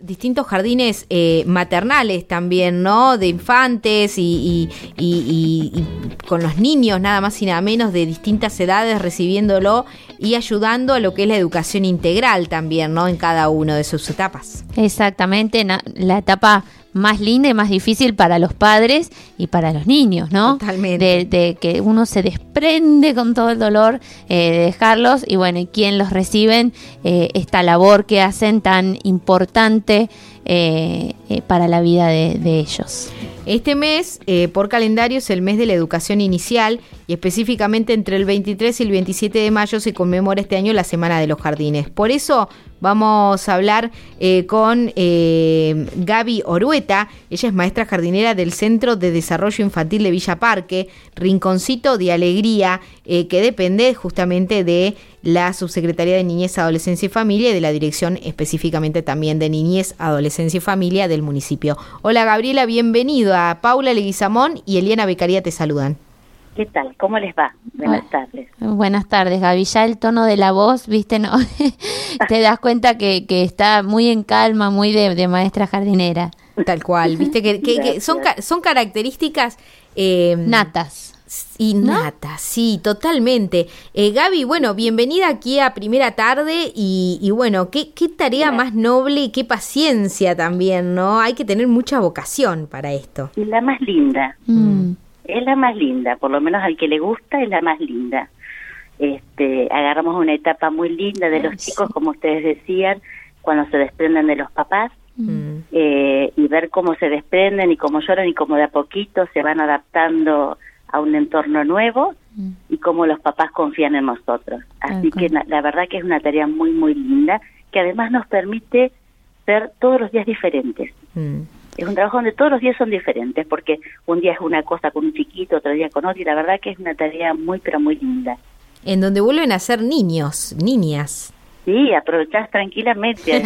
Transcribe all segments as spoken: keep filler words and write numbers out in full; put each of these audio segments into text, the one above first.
distintos jardines eh, maternales también, ¿no? De infantes y, y, y, y, y con los niños, nada más y nada menos, de distintas edades, recibiéndolo y ayudando a lo que es la educación integral también, ¿no? En cada una de sus etapas. Exactamente, la etapa más linda y más difícil para los padres y para los niños, ¿no? Totalmente. De, de que uno se desprende con todo el dolor eh, de dejarlos y bueno, y quien los reciben, eh, esta labor que hacen tan importante eh, eh, para la vida de, de ellos. Este mes, eh, por calendario, es el mes de la educación inicial y específicamente entre el veintitrés y el veintisiete de mayo se conmemora este año la Semana de los Jardines. Por eso vamos a hablar eh, con eh, Gaby Orueta. Ella es maestra jardinera del Centro de Desarrollo Infantil de Villa Parque, Rinconcito de Alegría, eh, que depende justamente de la Subsecretaría de Niñez, Adolescencia y Familia y de la Dirección específicamente también de Niñez, Adolescencia y Familia del municipio. Hola Gabriela, bienvenido. A Paula Leguizamón y Eliana Becaría te saludan. ¿Qué tal? ¿Cómo les va? Buenas tardes. Buenas tardes, Gaby. Ya el tono de la voz, viste, no te das cuenta que, que está muy en calma, muy de, de maestra jardinera. Tal cual, viste que, que, que son, son características eh, natas. Innata, ¿no? Sí, totalmente. Eh, Gaby, bueno, bienvenida aquí a Primera Tarde y, y bueno, qué, qué tarea Bien. más noble y qué paciencia también, ¿no? Hay que tener mucha vocación para esto. Y la más linda, Mm. es la más linda, por lo menos al que le gusta es la más linda. Este, agarramos una etapa muy linda de los Ay, chicos, sí. como ustedes decían, cuando se desprenden de los papás, Mm. eh, y ver cómo se desprenden y cómo lloran y cómo de a poquito se van adaptando a un entorno nuevo Mm. y cómo los papás confían en nosotros. Así Tal que cual. la, la verdad que es una tarea muy, muy linda, que además nos permite ser todos los días diferentes. Mm. Es un trabajo donde todos los días son diferentes, porque un día es una cosa con un chiquito, otro día con otro, y la verdad que es una tarea muy, pero muy linda. En donde vuelven a ser niños, niñas. Sí, aprovechás tranquilamente.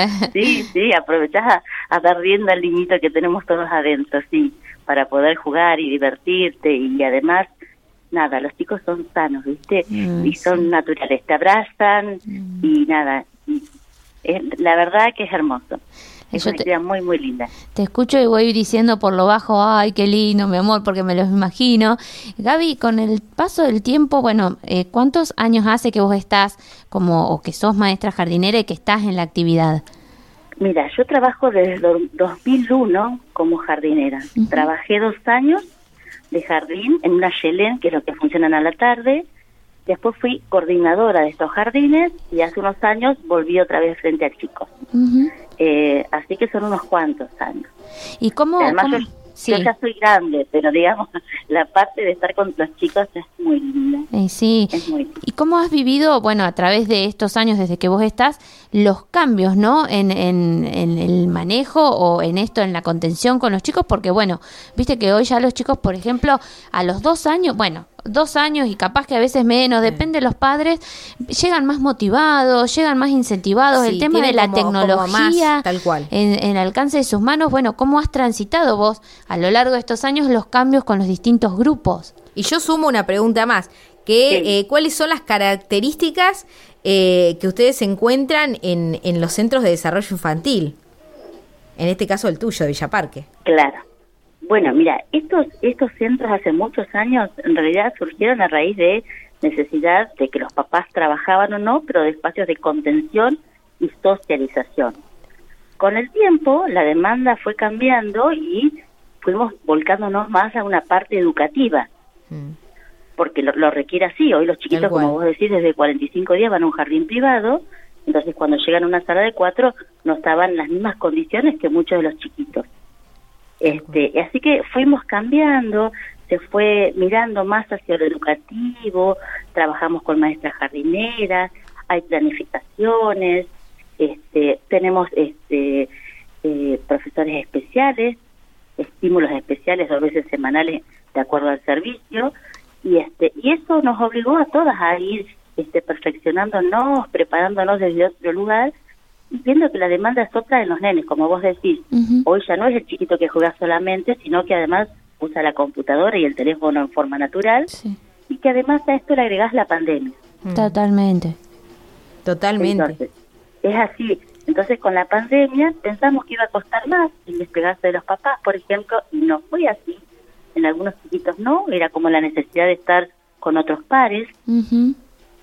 Sí, sí, aprovechás a, a dar rienda al niñito que tenemos todos adentro, sí, para poder jugar y divertirte, y además, nada, los chicos son sanos, ¿viste? Mm, Y son sí. naturales, te abrazan, Mm. y nada, y es, la verdad que es hermoso. Es Yo una te- actividad muy, muy linda. Te escucho y voy diciendo por lo bajo, ay, qué lindo, mi amor, porque me lo imagino. Gaby, con el paso del tiempo, bueno, eh, ¿cuántos años hace que vos estás como, o que sos maestra jardinera y que estás en la actividad? Mira, yo trabajo desde el dos mil uno como jardinera. Ujú. Trabajé dos años de jardín en una Yelén, que es lo que funcionan a la tarde. Después fui coordinadora de estos jardines y hace unos años volví otra vez frente a chicos. Ujú. Eh, así que son unos cuantos años. ¿Y cómo? Además, cómo? yo, Sí. yo ya soy grande, pero digamos, la parte de estar con los chicos es muy linda. Eh, sí. Es muy linda. ¿Y cómo has vivido, bueno, a través de estos años desde que vos estás, los cambios, ¿no? En, en, en el manejo o en esto, en la contención con los chicos, porque bueno, viste que hoy ya los chicos, por ejemplo, a los dos años, bueno, dos años y capaz que a veces menos, depende de los padres, llegan más motivados, llegan más incentivados. Sí, el tema de tienen la como- como tecnología más, tal cual. En, en el alcance de sus manos, bueno, ¿cómo has transitado vos a lo largo de estos años los cambios con los distintos grupos? Y yo sumo una pregunta más, que Sí. eh, ¿cuáles son las características eh, que ustedes encuentran en, en los centros de desarrollo infantil? En este caso el tuyo, de Villa Parque. Claro. Bueno, mira, estos estos centros hace muchos años en realidad surgieron a raíz de necesidad de que los papás trabajaban o no, pero de espacios de contención y socialización. Con el tiempo, la demanda fue cambiando y fuimos volcándonos más a una parte educativa, Mm. porque lo, lo requiere así. Hoy los Tal chiquitos, cual. como vos decís, desde cuarenta y cinco días van a un jardín privado, entonces cuando llegan a una sala de cuatro no estaban en las mismas condiciones que muchos de los chiquitos. Este, así que fuimos cambiando, se fue mirando más hacia lo educativo, trabajamos con maestras jardineras, hay planificaciones, este, tenemos este, eh, profesores especiales, estímulos especiales dos veces semanales de acuerdo al servicio, y este y eso nos obligó a todas a ir este, perfeccionándonos, preparándonos desde otro lugar, y viendo que la demanda es otra de los nenes, como vos decís. Ujú. Hoy ya no es el chiquito que juega solamente, sino que además usa la computadora y el teléfono en forma natural, Sí, y que además a esto le agregás la pandemia. Mm. totalmente. Totalmente. Entonces, es así. Entonces, con la pandemia, pensamos que iba a costar más el despegarse de los papás, por ejemplo, y no fue así. En algunos chiquitos no, era como la necesidad de estar con otros pares. Uh-huh.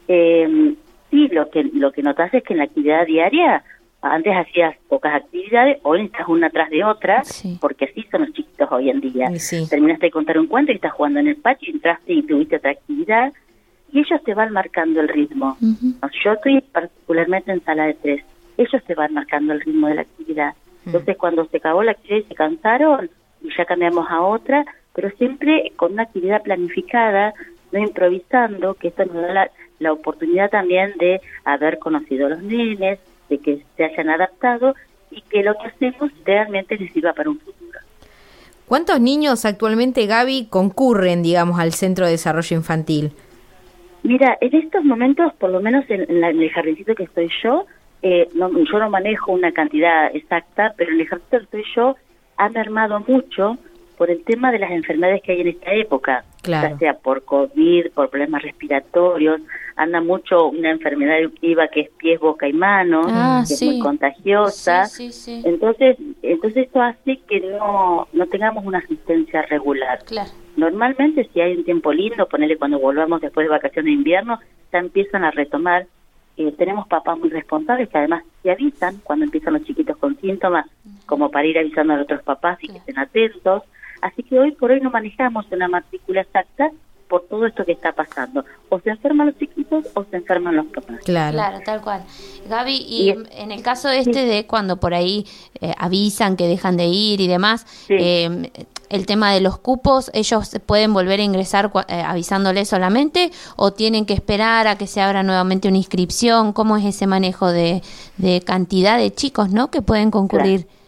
Eh, sí, lo que lo que notas es que en la actividad diaria, antes hacías pocas actividades, hoy estás una tras de otra, sí. porque así son los chiquitos hoy en día. Sí. Terminaste de contar un cuento y estás jugando en el patio, entraste y tuviste otra actividad, y ellos te van marcando el ritmo. Uh-huh. Yo estoy particularmente en sala de tres, ellos te van marcando el ritmo de la actividad. Uh-huh. Entonces, cuando se acabó la actividad y se cansaron, y ya cambiamos a otra, pero siempre con una actividad planificada, no improvisando, que esto nos da la, la oportunidad también de haber conocido a los nenes, de que se hayan adaptado y que lo que hacemos realmente les sirva para un futuro. ¿Cuántos niños actualmente, Gaby, concurren, digamos, al Centro de Desarrollo Infantil? Mira, en estos momentos, por lo menos en, en, la, en el jardincito que estoy yo, eh, no, yo no manejo una cantidad exacta, pero en el jardincito que estoy yo ha mermado mucho por el tema de las enfermedades que hay en esta época, claro. ya sea por COVID, por problemas respiratorios, anda mucho una enfermedad eruptiva que es pies, boca y manos, ah, que sí. es muy contagiosa. Sí, sí, sí. Entonces, entonces esto hace que no, no tengamos una asistencia regular. Claro. Normalmente, si hay un tiempo lindo, ponele cuando volvamos después de vacaciones de invierno, ya empiezan a retomar. Eh, tenemos papás muy responsables que además se avisan cuando empiezan los chiquitos con síntomas, como para ir avisando a otros papás y que estén atentos. Así que hoy por hoy no manejamos una matrícula exacta por todo esto que está pasando. O se enferman los chiquitos o se enferman los papás. Claro, claro, tal cual. Gaby, y, y en el caso este sí. de cuando por ahí eh, avisan que dejan de ir y demás, sí. eh, el tema de los cupos, ¿ellos pueden volver a ingresar eh, avisándoles solamente o tienen que esperar a que se abra nuevamente una inscripción? ¿Cómo es ese manejo de, de cantidad de chicos, no, que pueden concurrir? Claro.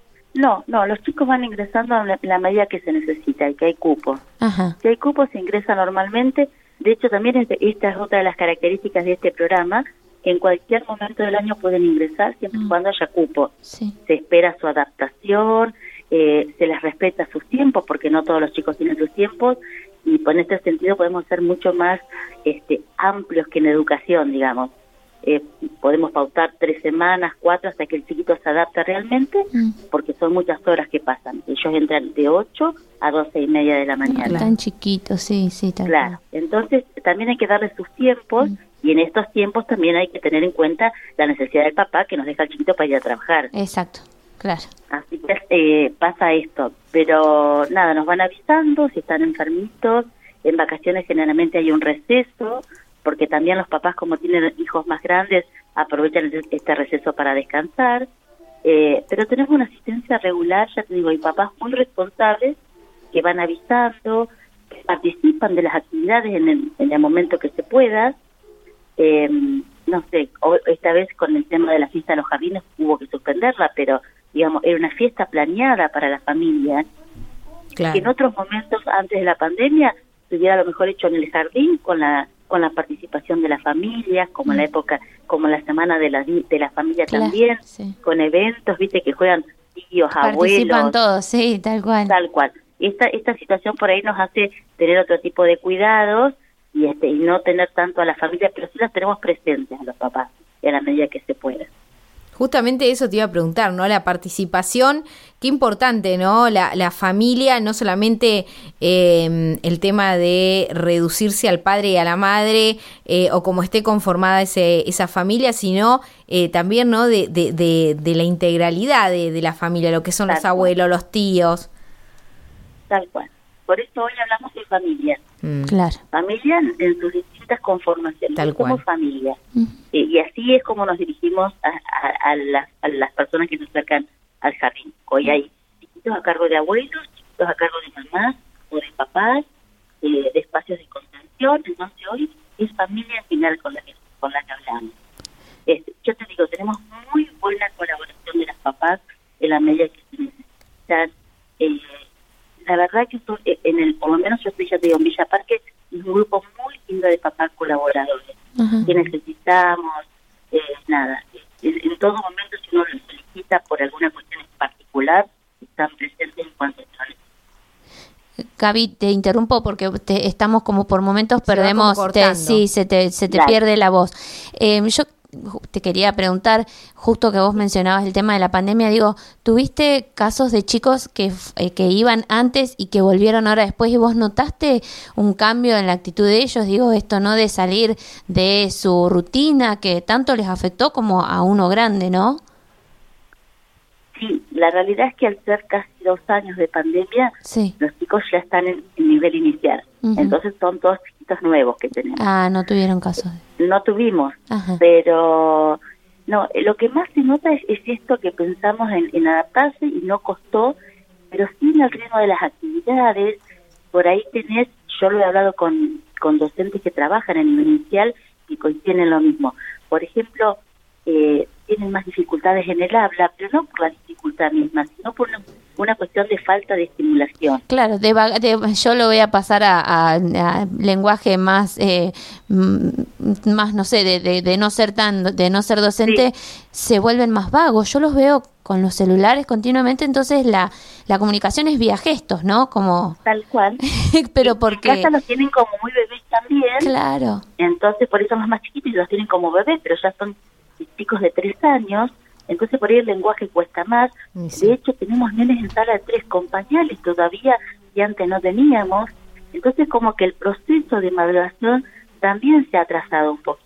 No, no, los chicos van ingresando en la, la medida que se necesita y que hay cupos. Ajá. Si hay cupos, se ingresa normalmente. De hecho, también este, esta es otra de las características de este programa, que en cualquier momento del año pueden ingresar siempre y mm. cuando haya cupo. Sí. Se espera su adaptación, eh, se les respeta sus tiempos, porque no todos los chicos tienen sus tiempos, y en este sentido podemos ser mucho más este, amplios que en educación, digamos. Eh, podemos pautar tres semanas, cuatro, hasta que el chiquito se adapta realmente, mm. porque son muchas horas que pasan. Ellos entran de ocho a doce y media de la mañana. Claro. Tan chiquitos, sí, sí, tal Claro, cual. Entonces también hay que darle sus tiempos, mm. y en estos tiempos también hay que tener en cuenta la necesidad del papá que nos deja al chiquito para ir a trabajar. Exacto, claro. Así que eh, pasa esto, pero nada, nos van avisando si están enfermitos. En vacaciones generalmente hay un receso, porque también los papás, como tienen hijos más grandes, aprovechan este receso para descansar. Eh, pero tenemos una asistencia regular, ya te digo, hay papás muy responsables que van avisando, que participan de las actividades en el, en el momento que se pueda. Eh, no sé, esta vez con el tema de la fiesta de los jardines hubo que suspenderla, pero digamos, era una fiesta planeada para la familia. Claro. Que en otros momentos antes de la pandemia se hubiera a lo mejor hecho en el jardín con la con la participación de las familias, como en la época, como la semana de la de la familia claro, también, sí. con eventos, viste, que juegan tíos, participan abuelos. Participan todos, sí, tal cual. Tal cual. Esta esta situación por ahí nos hace tener otro tipo de cuidados y este y no tener tanto a la familia, pero sí las tenemos presentes a los papás, en la medida que se pueda. Justamente eso te iba a preguntar, ¿no? La participación, qué importante, ¿no? La, la familia, no solamente eh, el tema de reducirse al padre y a la madre, eh, o como esté conformada ese, esa familia, sino eh, también, ¿no? De, de, de, de la integralidad de, de la familia, lo que son Tal los abuelos, cual. los tíos. Tal cual. Por eso hoy hablamos de familia. Mm. Claro. Familia en sus distintas conformaciones. Tal como cual. familia. Mm. Eh, y así es como nos dirigimos a, a, a, las, a las personas que se acercan al jardín. Hoy hay chiquitos a cargo de abuelos, chiquitos a cargo de mamás o de papás, eh, de espacios de contención. Entonces hoy es familia al final con la que, con la que hablamos. Este, yo te digo, tenemos muy buena colaboración de las papás en la medida que se necesitan. Eh, La verdad que estoy, en el, por lo menos yo estoy, ya te digo, en Villa Parque, es un grupo muy lindo de papás colaboradores. Uh-huh. Que necesitamos, eh, nada, en, en todo momento, si uno los solicita por alguna cuestión en particular, están presentes en cuanto a Gaby, te interrumpo porque te, estamos como por momentos, se perdemos, te, sí, se te, se te claro. pierde la voz. Eh, yo te quería preguntar, justo que vos mencionabas el tema de la pandemia, digo, ¿tuviste casos de chicos que, eh, que iban antes y que volvieron ahora después y vos notaste un cambio en la actitud de ellos? Digo, esto no de salir de su rutina que tanto les afectó como a uno grande, ¿no? Sí, la realidad es que al ser casi dos años de pandemia, sí. los chicos ya están en, en nivel inicial. Uh-huh. Entonces son todos chiquitos nuevos que tenemos. Ah, no tuvieron casos. No tuvimos, Ajá. pero no, lo que más se nota es, es esto que pensamos en, en adaptarse y no costó, pero sí en el ritmo de las actividades. Por ahí tenés, yo lo he hablado con, con docentes que trabajan en nivel inicial y coinciden en lo mismo. Por ejemplo, eh, tienen más dificultades en el habla, pero no por la dificultad misma, sino por una, una cuestión de falta de estimulación. Claro, de, de, yo lo voy a pasar a, a, a lenguaje más, eh, más no sé, de, de, de no ser tan, de no ser docente, sí. Se vuelven más vagos. Yo los veo con los celulares continuamente, entonces la, la comunicación es vía gestos, ¿no? Como tal cual. Pero porque en casa los tienen como muy bebés también. Claro. Entonces por eso son los más chiquitos y los tienen como bebés, pero ya son chicos de tres años, entonces por ahí el lenguaje cuesta más. Sí. De hecho, tenemos nenes en sala de tres con pañales todavía, y antes no teníamos. Entonces, como que el proceso de maduración también se ha atrasado un poquito.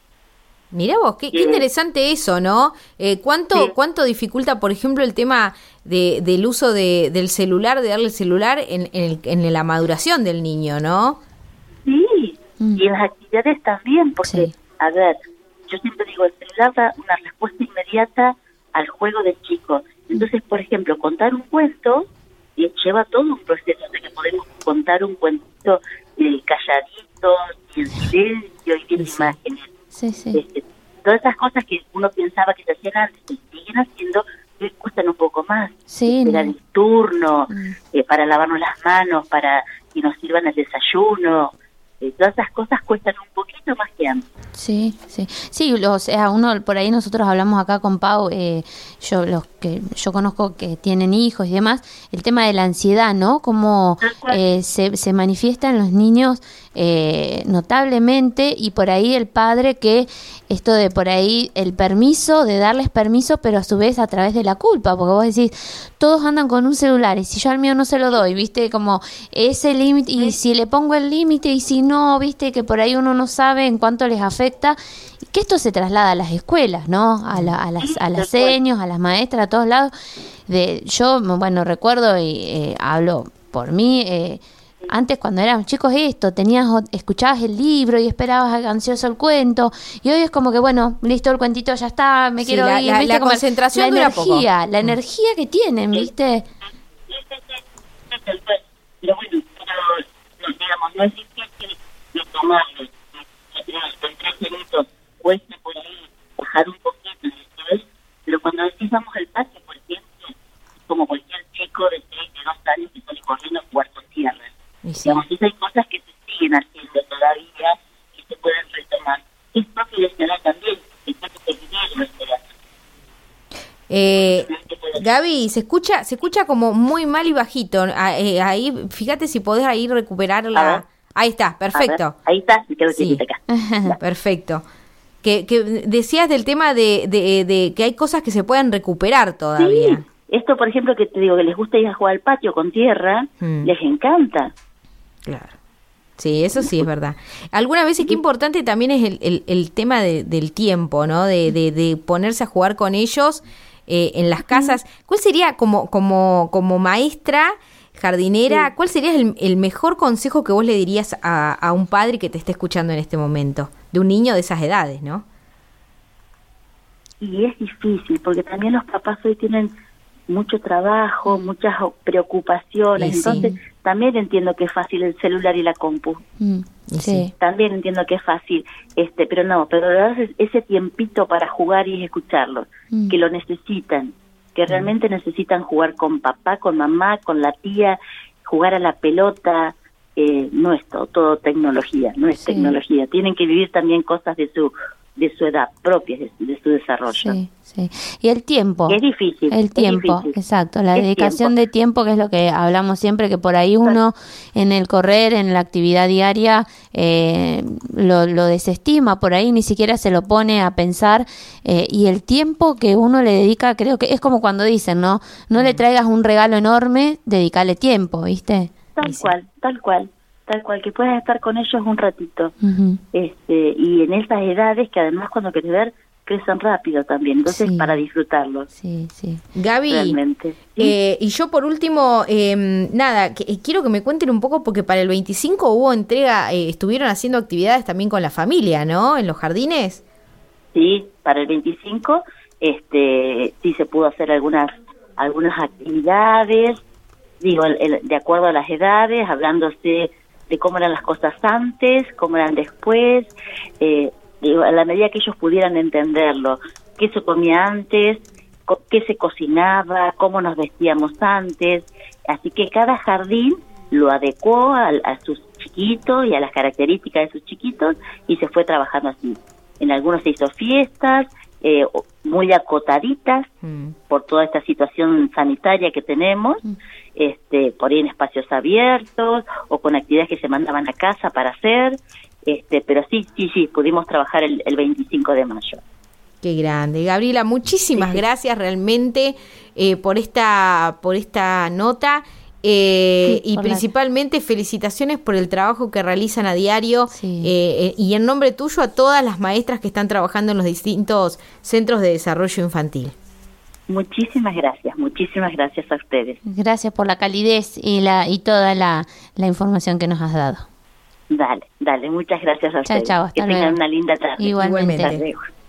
Mirá vos, qué, qué interesante eso, ¿no? Eh, ¿cuánto, sí. ¿Cuánto dificulta, por ejemplo, el tema de, del uso de, del celular, de darle el celular en, en, el, en la maduración del niño, ¿no? Sí, mm. y en las actividades también, porque, sí. a ver, yo siempre digo, el celular da una respuesta inmediata al juego del chico. Entonces, por ejemplo, contar un cuento eh, lleva todo un proceso, de que podemos contar un cuentito eh, calladito, y en silencio, y viendo sí. imágenes. Sí, sí. Este, todas esas cosas que uno pensaba que se hacían antes, se siguen haciendo, que cuestan un poco más. Sí, esperar no. el turno, mm. eh, para lavarnos las manos, para que nos sirvan el desayuno. Eh, todas esas cosas cuestan un poquito más que antes. Sí, sí, sí, o sea, uno por ahí nosotros hablamos acá con Pau, eh, yo los que yo conozco que tienen hijos y demás, el tema de la ansiedad, ¿no? Cómo eh, se, se manifiesta en los niños eh, notablemente, y por ahí el padre que esto de por ahí el permiso, de darles permiso, pero a su vez a través de la culpa, porque vos decís, todos andan con un celular y si yo al mío no se lo doy, viste, como ese límite, y si le pongo el límite y si no, viste, que por ahí uno no sabe en cuánto les afecta, que esto se traslada a las escuelas, ¿no? A, la, a las a las seños, a las maestras, a todos lados. De, yo, bueno, recuerdo y eh, hablo por mí, eh, antes cuando éramos chicos esto, tenías, escuchabas el libro y esperabas ansioso el cuento, y hoy es como que, bueno, listo, el cuentito ya está, me sí, quiero la, ir, la, ¿viste? La como concentración la dura energía, poco. La energía que tienen, ¿viste? Pero bueno, no, digamos, no es difícil de tomarlo. En tres minutos cuesta por ahí bajar un poquito, ¿sabes? Pero cuando decís vamos al patio, por ejemplo, como cualquier chico de tres, de dos años que sale corriendo a jugar con tierra. Sí. Digamos, hay cosas que se siguen haciendo todavía y se pueden retomar. Es propio de esta edad también, es propio de vivir esta edad. Eh, Gaby, se escucha se escucha como muy mal y bajito. Eh, ahí, fíjate si podés ahí recuperar la... Ahí está, perfecto. Ahí está, me quedo sí. acá. Perfecto. Que, que decías del tema de, de, de que hay cosas que se pueden recuperar todavía. Sí. Esto, por ejemplo, que te digo, que les gusta ir a jugar al patio con tierra, mm. les encanta. Claro. Sí, eso sí es verdad. Algunas veces qué importante también es el, el, el tema de, del tiempo, ¿no? De, de, de ponerse a jugar con ellos eh, en las casas. ¿Cuál sería, como, como, como maestra, jardinera, sí. cuál sería el, el mejor consejo que vos le dirías a, a un padre que te esté escuchando en este momento? De un niño de esas edades, ¿no? Y es difícil, porque también los papás hoy tienen mucho trabajo, muchas preocupaciones, sí, entonces sí. también entiendo que es fácil el celular y la compu. Mm, sí. También entiendo que es fácil, este, pero no, pero ese tiempito para jugar y escucharlos, mm. que lo necesitan, que realmente mm. necesitan jugar con papá, con mamá, con la tía, jugar a la pelota, eh, no es todo, todo tecnología, no es sí. tecnología, tienen que vivir también cosas de su de su edad, propias de, de su desarrollo. Sí, sí. Y el tiempo. Es difícil. El tiempo, difícil. exacto. La Es dedicación tiempo. de tiempo, que es lo que hablamos siempre, que por ahí uno en el correr, en la actividad diaria, eh, lo, lo desestima, por ahí ni siquiera se lo pone a pensar. Eh, y el tiempo que uno le dedica, creo que es como cuando dicen, ¿no? No le traigas un regalo enorme, dedicale tiempo, ¿viste? Tal Sí. cual, tal cual. Tal cual, que puedas estar con ellos un ratito. Ujú. este Y en esas edades que además cuando querés ver, crecen rápido también. Entonces, Sí. para disfrutarlos. Sí, sí. Gaby, Realmente. ¿Sí? eh, y yo por último, eh, nada, que, quiero que me cuenten un poco, porque para el veinticinco hubo entrega, eh, estuvieron haciendo actividades también con la familia, ¿no? En los jardines. Sí, para el veinticinco este sí se pudo hacer algunas algunas actividades, digo, el, el, de acuerdo a las edades, hablándose de cómo eran las cosas antes, cómo eran después, eh, digo, a la medida que ellos pudieran entenderlo, qué se comía antes, co- qué se cocinaba, cómo nos vestíamos antes, así que cada jardín lo adecuó a, a sus chiquitos y a las características de sus chiquitos y se fue trabajando así. En algunos se hizo fiestas, eh, muy acotaditas Mm. por toda esta situación sanitaria que tenemos, este, por ahí en espacios abiertos o con actividades que se mandaban a casa para hacer, este, pero sí, sí, sí, pudimos trabajar el, el veinticinco de mayo. Qué grande. Gabriela, muchísimas Sí, sí. gracias realmente eh, por esta por esta nota eh, Sí, y por la- principalmente felicitaciones por el trabajo que realizan a diario Sí. eh, eh, y en nombre tuyo a todas las maestras que están trabajando en los distintos centros de desarrollo infantil. Muchísimas gracias, muchísimas gracias a ustedes. Gracias por la calidez y la y toda la, la información que nos has dado. Dale, dale, muchas gracias a Chao, ustedes. chao, hasta que tengan luego. una linda tarde. Igualmente. Hasta luego.